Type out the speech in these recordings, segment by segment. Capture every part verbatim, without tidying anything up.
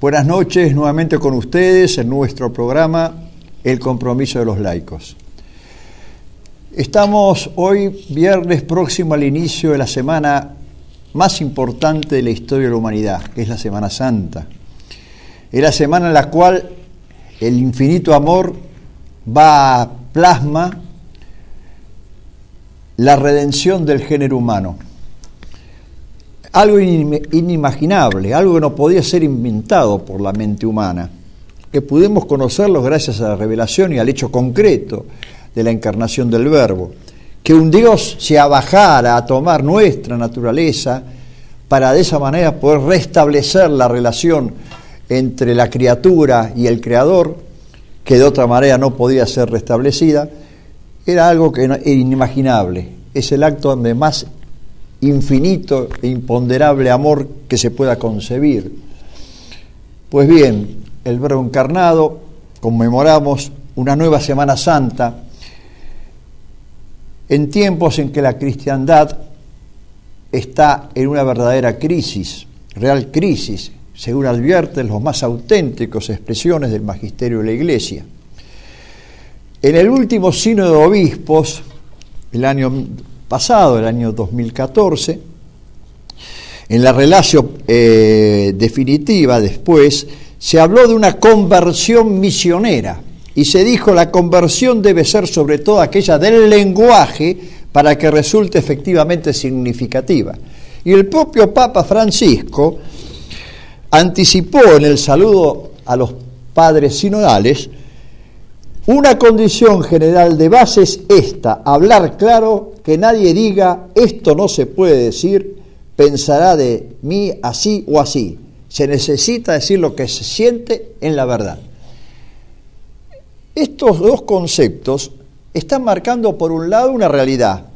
Buenas noches, nuevamente con ustedes en nuestro programa El Compromiso de los Laicos. Estamos hoy, viernes próximo al inicio de la semana más importante de la historia de la humanidad, que es la Semana Santa. Es la semana en la cual el infinito amor va a plasma la redención del género humano. Algo inimaginable, algo que no podía ser inventado por la mente humana, que pudimos conocerlo gracias a la revelación y al hecho concreto de la encarnación del Verbo, que un Dios se abajara a tomar nuestra naturaleza para de esa manera poder restablecer la relación entre la criatura y el Creador, que de otra manera no podía ser restablecida, era algo que era inimaginable. Es el acto donde más infinito e imponderable amor que se pueda concebir. Pues bien, el Verbo encarnado, conmemoramos una nueva Semana Santa en tiempos en que la cristiandad está en una verdadera crisis, real crisis, según advierten los más auténticos expresiones del magisterio de la Iglesia. En el último sínodo de obispos, el año pasado, el año dos mil catorce, en la relación eh, definitiva después, se habló de una conversión misionera y se dijo la conversión debe ser sobre todo aquella del lenguaje para que resulte efectivamente significativa. Y el propio Papa Francisco anticipó en el saludo a los padres sinodales: una condición general de base es esta, hablar claro, que nadie diga esto no se puede decir, pensará de mí así o así. Se necesita decir lo que se siente en la verdad. Estos dos conceptos están marcando por un lado una realidad,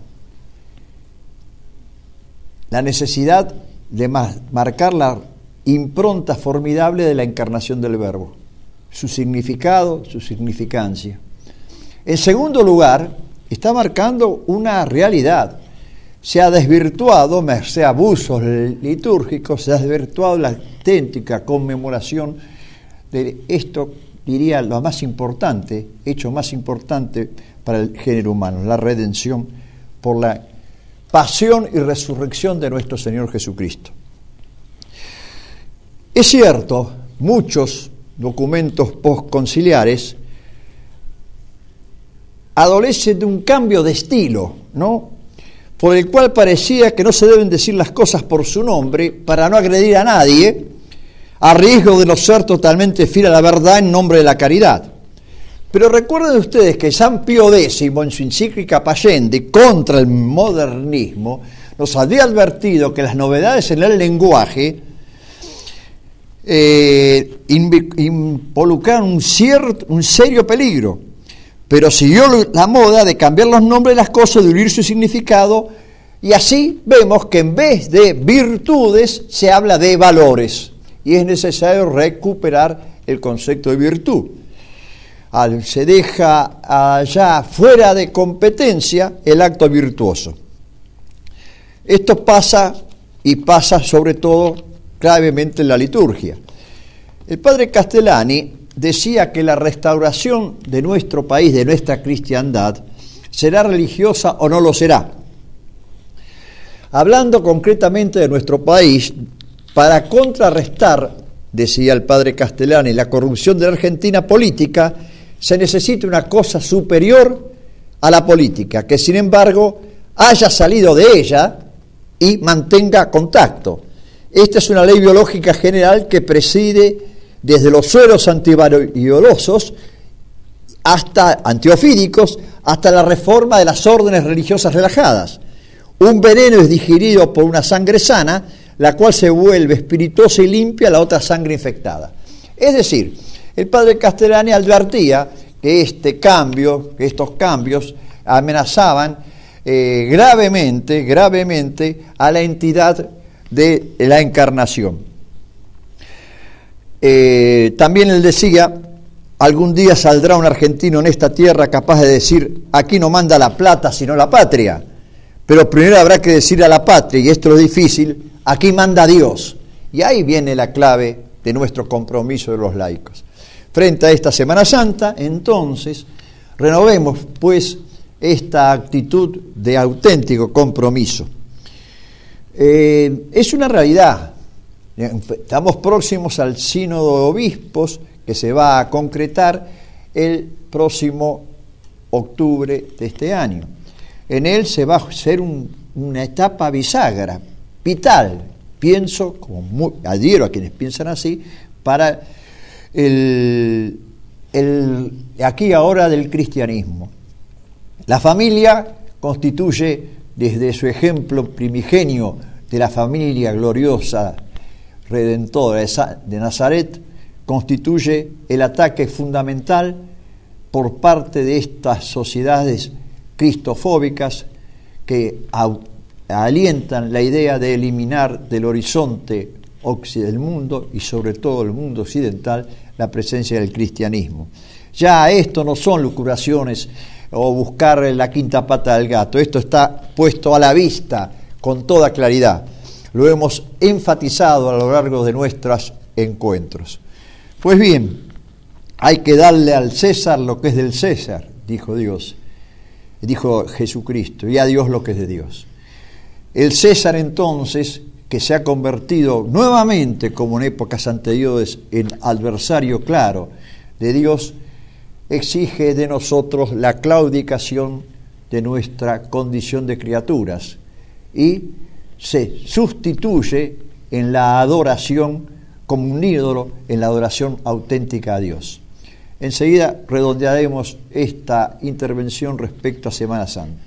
la necesidad de marcar la impronta formidable de la encarnación del Verbo, su significado, su significancia. En segundo lugar, está marcando una realidad. Se ha desvirtuado, merced a abusos litúrgicos, se ha desvirtuado la auténtica conmemoración de esto, diría, lo más importante, hecho más importante para el género humano, la redención por la pasión y resurrección de nuestro Señor Jesucristo. Es cierto, muchos documentos postconciliares adolecen de un cambio de estilo, ¿no?, por el cual parecía que no se deben decir las cosas por su nombre para no agredir a nadie, a riesgo de no ser totalmente fiel a la verdad en nombre de la caridad. Pero recuerden ustedes que San Pío décimo, en su encíclica Pascendi contra el modernismo, nos había advertido que las novedades en el lenguaje eh, involucraron un, cierto, un serio peligro, pero siguió la moda de cambiar los nombres de las cosas, de unir su significado, y así vemos que en vez de virtudes se habla de valores, y es necesario recuperar el concepto de virtud. Al, se deja allá fuera de competencia el acto virtuoso. Esto pasa, y pasa sobre todo gravemente en la liturgia. El padre Castellani decía que la restauración de nuestro país, de nuestra cristiandad, será religiosa o no lo será. Hablando concretamente de nuestro país, para contrarrestar, decía el padre Castellani, la corrupción de la Argentina política, se necesita una cosa superior a la política, que sin embargo haya salido de ella y mantenga contacto. Esta es una ley biológica general que preside desde los sueros antivariosos hasta antiofídicos, hasta la reforma de las órdenes religiosas relajadas. Un veneno es digerido por una sangre sana, la cual se vuelve espirituosa y limpia la otra sangre infectada. Es decir, el padre Castellani advertía que este cambio, que estos cambios amenazaban eh, gravemente, gravemente a la entidad de la encarnación. Eh, también él decía, algún día saldrá un argentino en esta tierra capaz de decir, aquí no manda la plata sino la patria, pero primero habrá que decir a la patria, y esto es difícil, aquí manda Dios. Y ahí viene la clave de nuestro compromiso de los laicos. Frente a esta Semana Santa, entonces, renovemos pues esta actitud de auténtico compromiso. Eh, es una realidad. Estamos próximos al sínodo de obispos que se va a concretar el próximo octubre de este año. En él se va a hacer un, una etapa bisagra, vital, pienso, como muy, adhiero a quienes piensan así, para el, el aquí y ahora del cristianismo. La familia constituye, desde su ejemplo primigenio de la familia gloriosa redentora de Nazaret, constituye el ataque fundamental por parte de estas sociedades cristofóbicas que alientan la idea de eliminar del horizonte del mundo y sobre todo el mundo occidental la presencia del cristianismo. Ya esto no son lucubraciones o buscar la quinta pata del gato, esto está puesto a la vista con toda claridad. Lo hemos enfatizado a lo largo de nuestros encuentros. Pues bien, hay que darle al César lo que es del César, dijo Dios, dijo Jesucristo, y a Dios lo que es de Dios. El César entonces, que se ha convertido nuevamente, como en épocas anteriores, en adversario claro de Dios, exige de nosotros la claudicación de nuestra condición de criaturas y se sustituye en la adoración como un ídolo, en la adoración auténtica a Dios. Enseguida redondearemos esta intervención respecto a Semana Santa.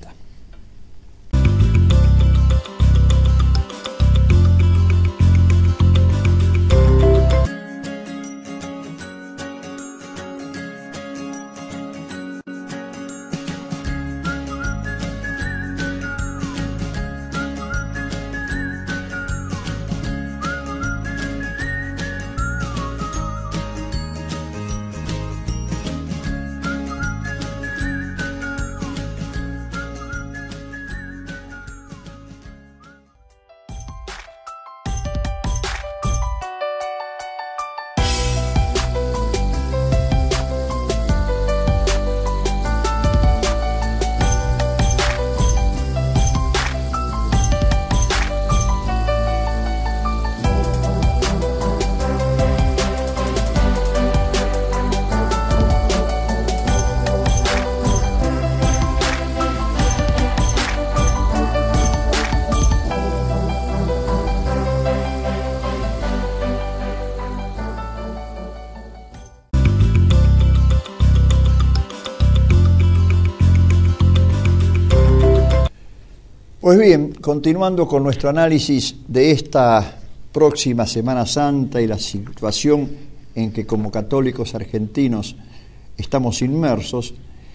Pues bien, continuando con nuestro análisis de esta próxima Semana Santa y la situación en que como católicos argentinos estamos inmersos,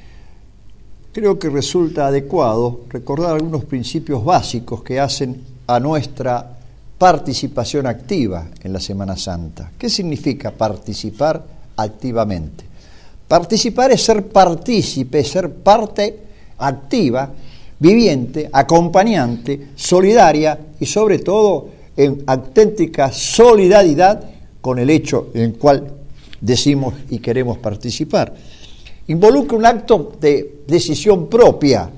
creo que resulta adecuado recordar algunos principios básicos que hacen a nuestra participación activa en la Semana Santa. ¿Qué significa participar activamente? Participar es ser partícipe, ser parte activa, viviente, acompañante, solidaria y sobre todo en auténtica solidaridad con el hecho en el cual decimos y queremos participar. Involucra un acto de decisión propia,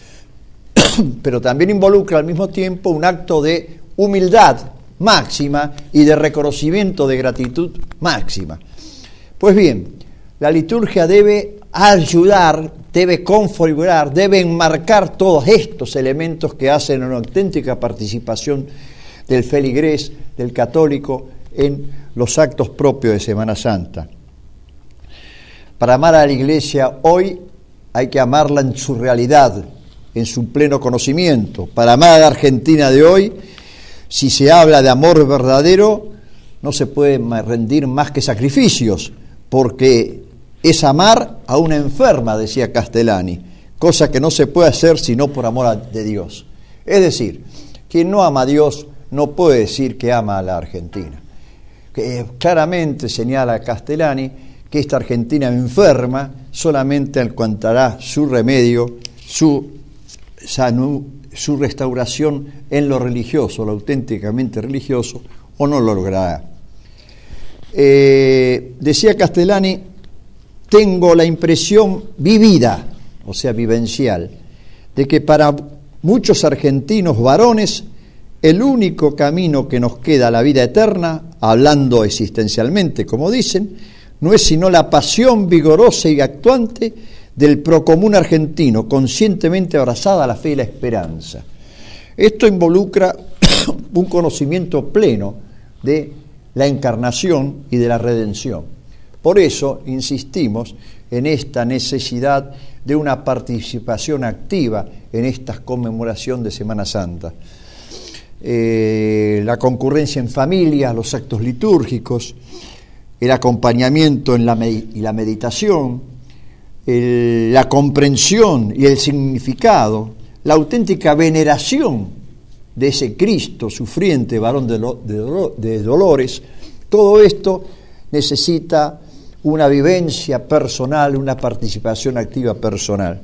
pero también involucra al mismo tiempo un acto de humildad máxima y de reconocimiento de gratitud máxima. Pues bien, la liturgia debe ayudar, debe configurar, debe enmarcar todos estos elementos que hacen una auténtica participación del feligrés, del católico, en los actos propios de Semana Santa. Para amar a la Iglesia hoy hay que amarla en su realidad, en su pleno conocimiento. Para amar a la Argentina de hoy, si se habla de amor verdadero, no se puede rendir más que sacrificios, porque es amar a una enferma, decía Castellani, cosa que no se puede hacer sino por amor a, de Dios. Es decir, quien no ama a Dios no puede decir que ama a la Argentina. Que claramente señala Castellani que esta Argentina enferma solamente encontrará su remedio, su, su restauración en lo religioso, lo auténticamente religioso, o no lo logrará. Eh, decía Castellani, tengo la impresión vivida, o sea, vivencial, de que para muchos argentinos varones el único camino que nos queda a la vida eterna, hablando existencialmente, como dicen, no es sino la pasión vigorosa y actuante del procomún argentino, conscientemente abrazada a la fe y la esperanza. Esto involucra un conocimiento pleno de la encarnación y de la redención. Por eso insistimos en esta necesidad de una participación activa en esta conmemoración de Semana Santa. Eh, la concurrencia en familia, los actos litúrgicos, el acompañamiento en la med- y la meditación, el, la comprensión y el significado, la auténtica veneración de ese Cristo sufriente, varón de, lo, de, do, de dolores, todo esto necesita una vivencia personal, una participación activa personal.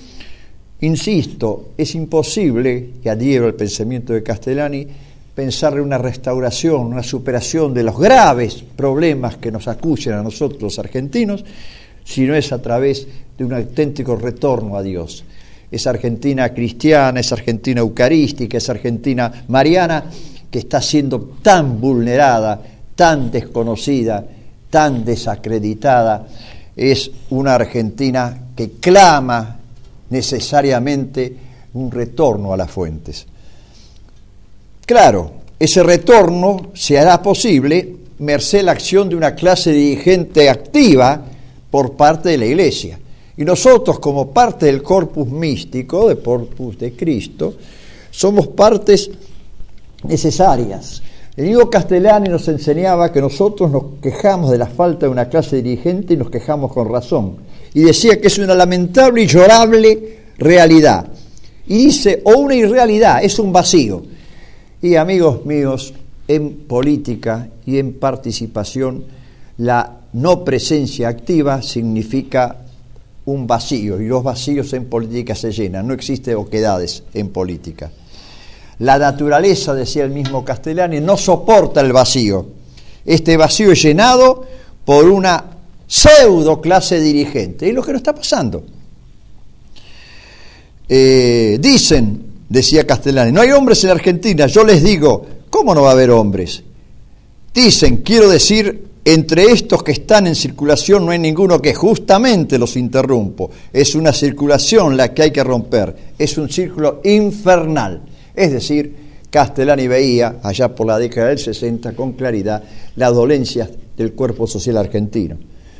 Insisto, es imposible, y adhiero al pensamiento de Castellani, pensar en una restauración, una superación de los graves problemas que nos acucian a nosotros los argentinos, si no es a través de un auténtico retorno a Dios. Esa Argentina cristiana, esa Argentina eucarística, esa Argentina mariana, que está siendo tan vulnerada, tan desconocida, tan desacreditada, es una Argentina que clama necesariamente un retorno a las fuentes. Claro, ese retorno se hará posible merced la acción de una clase dirigente activa por parte de la Iglesia. Y nosotros, como parte del corpus místico, del corpus de Cristo, somos partes necesarias. El mismo Castellani nos enseñaba que nosotros nos quejamos de la falta de una clase dirigente y nos quejamos con razón. Y decía que es una lamentable y llorable realidad. Y dice, o una irrealidad, es un vacío. Y amigos míos, en política y en participación, la no presencia activa significa un vacío, y los vacíos en política se llenan, no existe oquedades en política. La naturaleza, decía el mismo Castellani, no soporta el vacío. Este vacío es llenado por una pseudo clase dirigente, y es lo que nos está pasando. Eh, dicen, decía Castellani, no hay hombres en la Argentina. Yo les digo, ¿cómo no va a haber hombres? Dicen, quiero decir, entre estos que están en circulación no hay ninguno que justamente los interrumpo. Es una circulación la que hay que romper. Es un círculo infernal. Es decir, Castellani veía, allá por la década del sesenta, con claridad, las dolencias del cuerpo social argentino.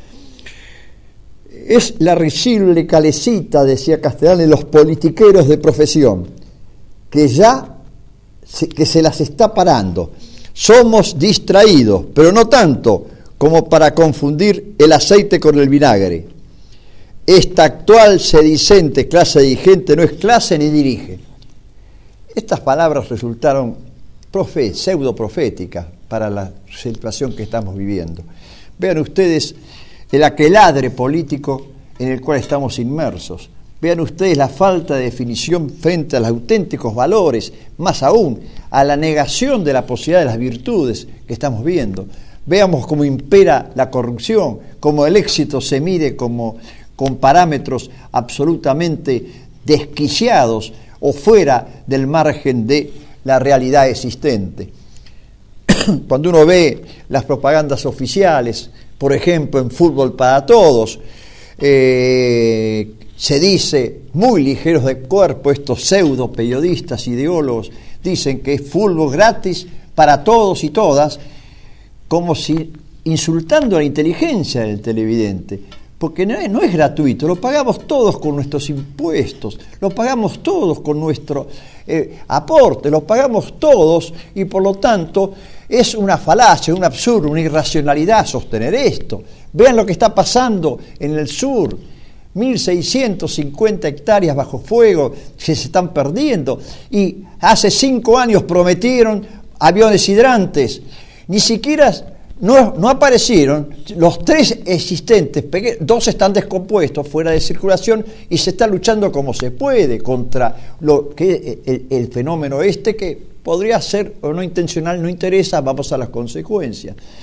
Es la risible calecita, decía Castellani, los politiqueros de profesión, que ya se, que se las está parando. Somos distraídos, pero no tanto como para confundir el aceite con el vinagre. Esta actual sedicente clase dirigente no es clase ni dirige. Estas palabras resultaron profe, pseudo proféticas para la situación que estamos viviendo. Vean ustedes el aqueladre político en el cual estamos inmersos. Vean ustedes la falta de definición frente a los auténticos valores, más aún a la negación de la posibilidad de las virtudes que estamos viendo. Veamos cómo impera la corrupción, cómo el éxito se mide como, con parámetros absolutamente desquiciados o fuera del margen de la realidad existente. Cuando uno ve las propagandas oficiales, por ejemplo, en Fútbol para Todos, eh, se dice, muy ligeros de cuerpo, estos pseudo periodistas, ideólogos, dicen que es fútbol gratis para todos y todas, como si insultando a la inteligencia del televidente, porque no es, no es gratuito, lo pagamos todos con nuestros impuestos, lo pagamos todos con nuestro eh, aporte, lo pagamos todos, y por lo tanto es una falacia, un absurdo, una irracionalidad sostener esto. Vean lo que está pasando en el sur, mil seiscientas cincuenta hectáreas bajo fuego que se están perdiendo, y hace cinco años prometieron aviones hidrantes. Ni siquiera no, no aparecieron los tres existentes, dos están descompuestos, fuera de circulación, y se está luchando como se puede contra lo que el, el fenómeno este, que podría ser o no intencional, no interesa, vamos a las consecuencias.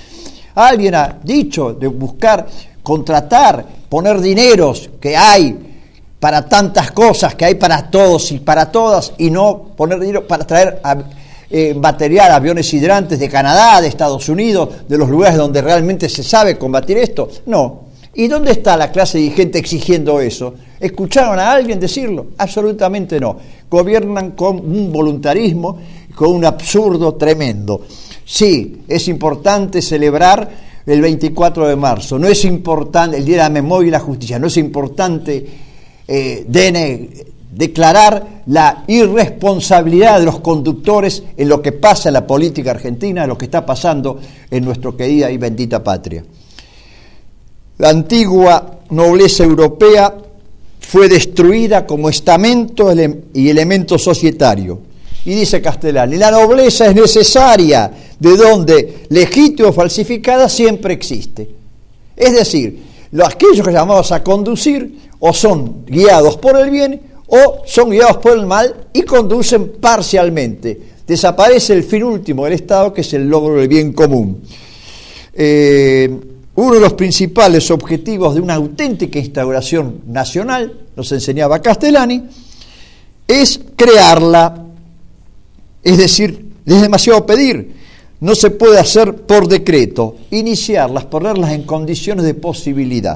Alguien ha dicho de buscar, contratar, poner dineros que hay para tantas cosas, que hay para todos y para todas, y no poner dinero para traer a, eh, material, aviones hidrantes de Canadá, de Estados Unidos, de los lugares donde realmente se sabe combatir esto. No. ¿Y dónde está la clase dirigente exigiendo eso? ¿Escucharon a alguien decirlo? Absolutamente no. Gobiernan con un voluntarismo, con un absurdo tremendo. Sí, es importante celebrar el veinticuatro de marzo, no es importante el Día de la Memoria y la Justicia, no es importante eh, de, declarar la irresponsabilidad de los conductores en lo que pasa en la política argentina, en lo que está pasando en nuestra querida y bendita patria. La antigua nobleza europea fue destruida como estamento y elemento societario. Y dice Castellani, la nobleza es necesaria, de donde legítima o falsificada siempre existe. Es decir, los, aquellos que llamamos a conducir o son guiados por el bien o son guiados por el mal y conducen parcialmente. Desaparece el fin último del Estado, que es el logro del bien común. Eh, uno de los principales objetivos de una auténtica instauración nacional, nos enseñaba Castellani, es crearla. Es decir, es demasiado pedir, no se puede hacer por decreto, iniciarlas, ponerlas en condiciones de posibilidad.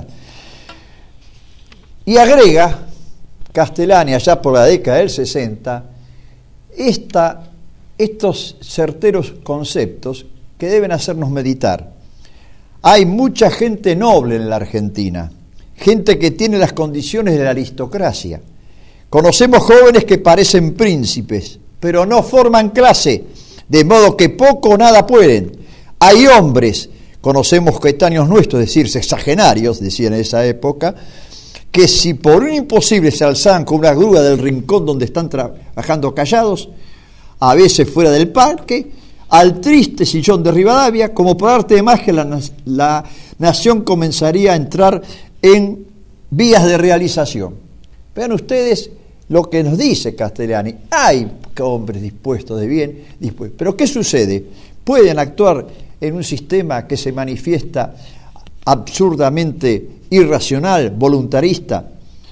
Y agrega Castellani, allá por la década del sesenta, esta, estos certeros conceptos que deben hacernos meditar. Hay mucha gente noble en la Argentina, gente que tiene las condiciones de la aristocracia. Conocemos jóvenes que parecen príncipes, pero no forman clase, de modo que poco o nada pueden. Hay hombres, conocemos coetáneos nuestros, es decir, sexagenarios, decían en esa época, que si por un imposible se alzaban con una grúa del rincón donde están trabajando callados, a veces fuera del parque, al triste sillón de Rivadavia, como por arte de magia la, la nación comenzaría a entrar en vías de realización. Vean ustedes lo que nos dice Castellani. Hay hombres dispuestos de bien, dispuestos. Pero ¿qué sucede? Pueden actuar en un sistema que se manifiesta absurdamente irracional, voluntarista.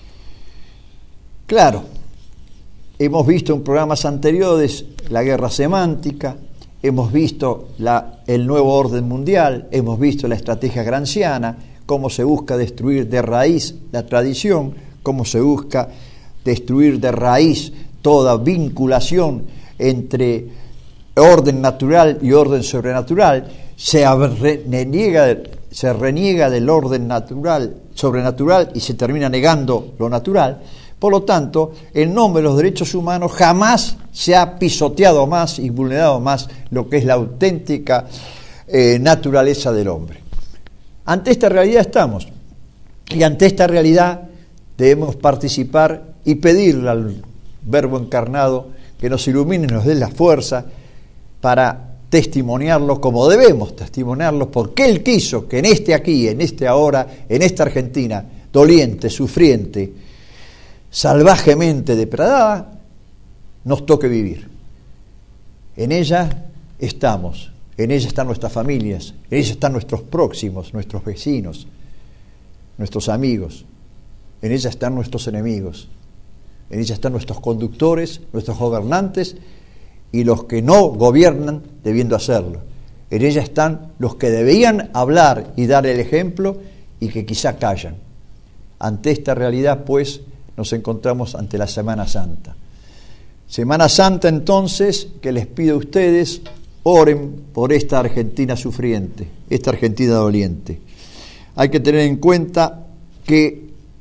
Claro, hemos visto en programas anteriores la guerra semántica, hemos visto la, el nuevo orden mundial, hemos visto la estrategia gramsciana, cómo se busca destruir de raíz la tradición, cómo se busca destruir de raíz toda vinculación entre orden natural y orden sobrenatural, se reniega, se reniega del orden natural, sobrenatural, y se termina negando lo natural. Por lo tanto, en nombre de los derechos humanos jamás se ha pisoteado más y vulnerado más lo que es la auténtica eh, naturaleza del hombre. Ante esta realidad estamos, y ante esta realidad debemos participar y pedirle al Verbo encarnado que nos ilumine y nos dé la fuerza para testimoniarlo como debemos testimoniarlo, porque Él quiso que en este aquí, en este ahora, en esta Argentina doliente, sufriente, salvajemente depredada, nos toque vivir. En ella estamos, en ella están nuestras familias, en ella están nuestros próximos, nuestros vecinos, nuestros amigos, en ella están nuestros enemigos. En ella están nuestros conductores, nuestros gobernantes y los que no gobiernan debiendo hacerlo. En ella están los que debían hablar y dar el ejemplo y que quizá callan. Ante esta realidad, pues, nos encontramos ante la Semana Santa. Semana Santa, entonces, que les pido a ustedes, oren por esta Argentina sufriente, esta Argentina doliente. Hay que tener en cuenta que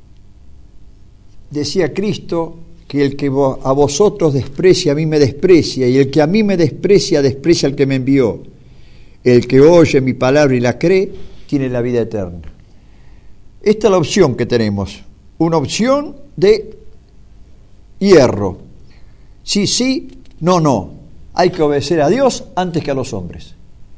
decía Cristo que el que a vosotros desprecia, a mí me desprecia, y el que a mí me desprecia, desprecia al que me envió. El que oye mi palabra y la cree, tiene la vida eterna. Esta es la opción que tenemos, una opción de hierro. Sí, sí, no, no. Hay que obedecer a Dios antes que a los hombres.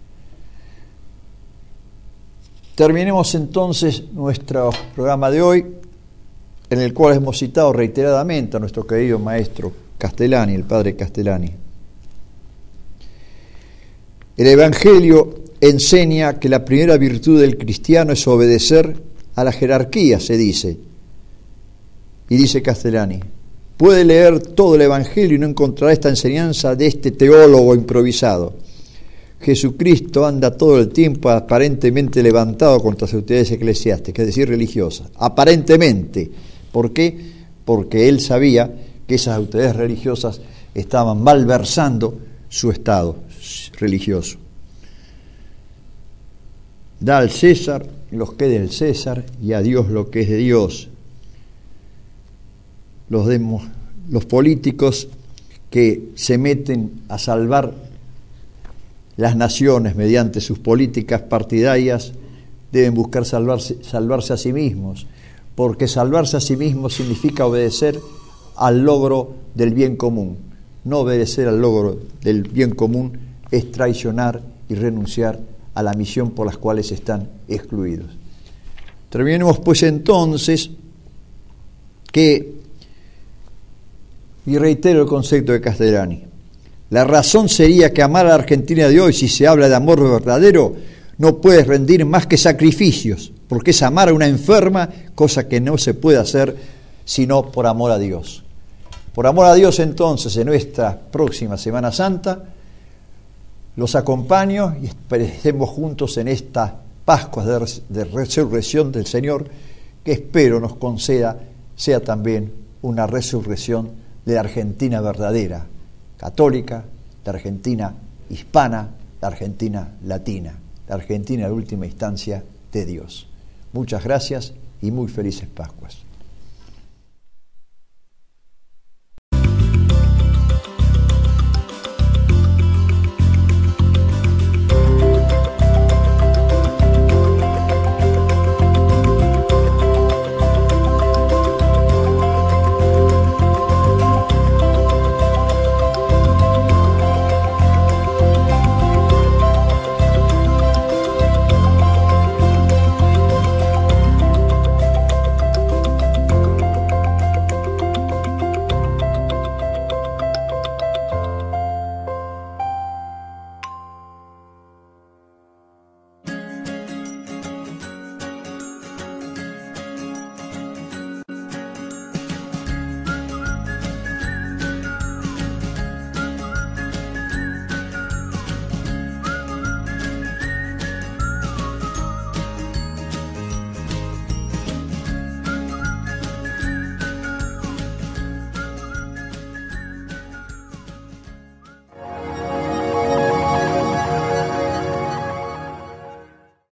Terminemos entonces nuestro programa de hoy, en el cual hemos citado reiteradamente a nuestro querido maestro Castellani, el padre Castellani. El Evangelio enseña que la primera virtud del cristiano es obedecer a la jerarquía, se dice. Y dice Castellani, puede leer todo el Evangelio y no encontrará esta enseñanza de este teólogo improvisado. Jesucristo anda todo el tiempo aparentemente levantado contra las autoridades eclesiásticas, es decir, religiosas. Aparentemente. ¿Por qué? Porque él sabía que esas autoridades religiosas estaban malversando su estado religioso. Da al César lo que es del César y a Dios lo que es de Dios. Los, demos, los políticos que se meten a salvar las naciones mediante sus políticas partidarias deben buscar salvarse, salvarse a sí mismos, porque salvarse a sí mismos significa obedecer al logro del bien común. No obedecer al logro del bien común es traicionar y renunciar a la misión por las cuales están excluidos. Terminemos pues entonces que, y reitero el concepto de Castellani, la razón sería que amar a la Argentina de hoy, si se habla de amor verdadero, no puedes rendir más que sacrificios, porque es amar a una enferma, cosa que no se puede hacer sino por amor a Dios. Por amor a Dios, entonces, en nuestra próxima Semana Santa, los acompaño y estemos juntos en esta Pascua de, de resurrección del Señor, que espero nos conceda, sea también una resurrección de la Argentina verdadera, católica, la Argentina hispana, la Argentina latina, la Argentina en última instancia de Dios. Muchas gracias y muy felices Pascuas.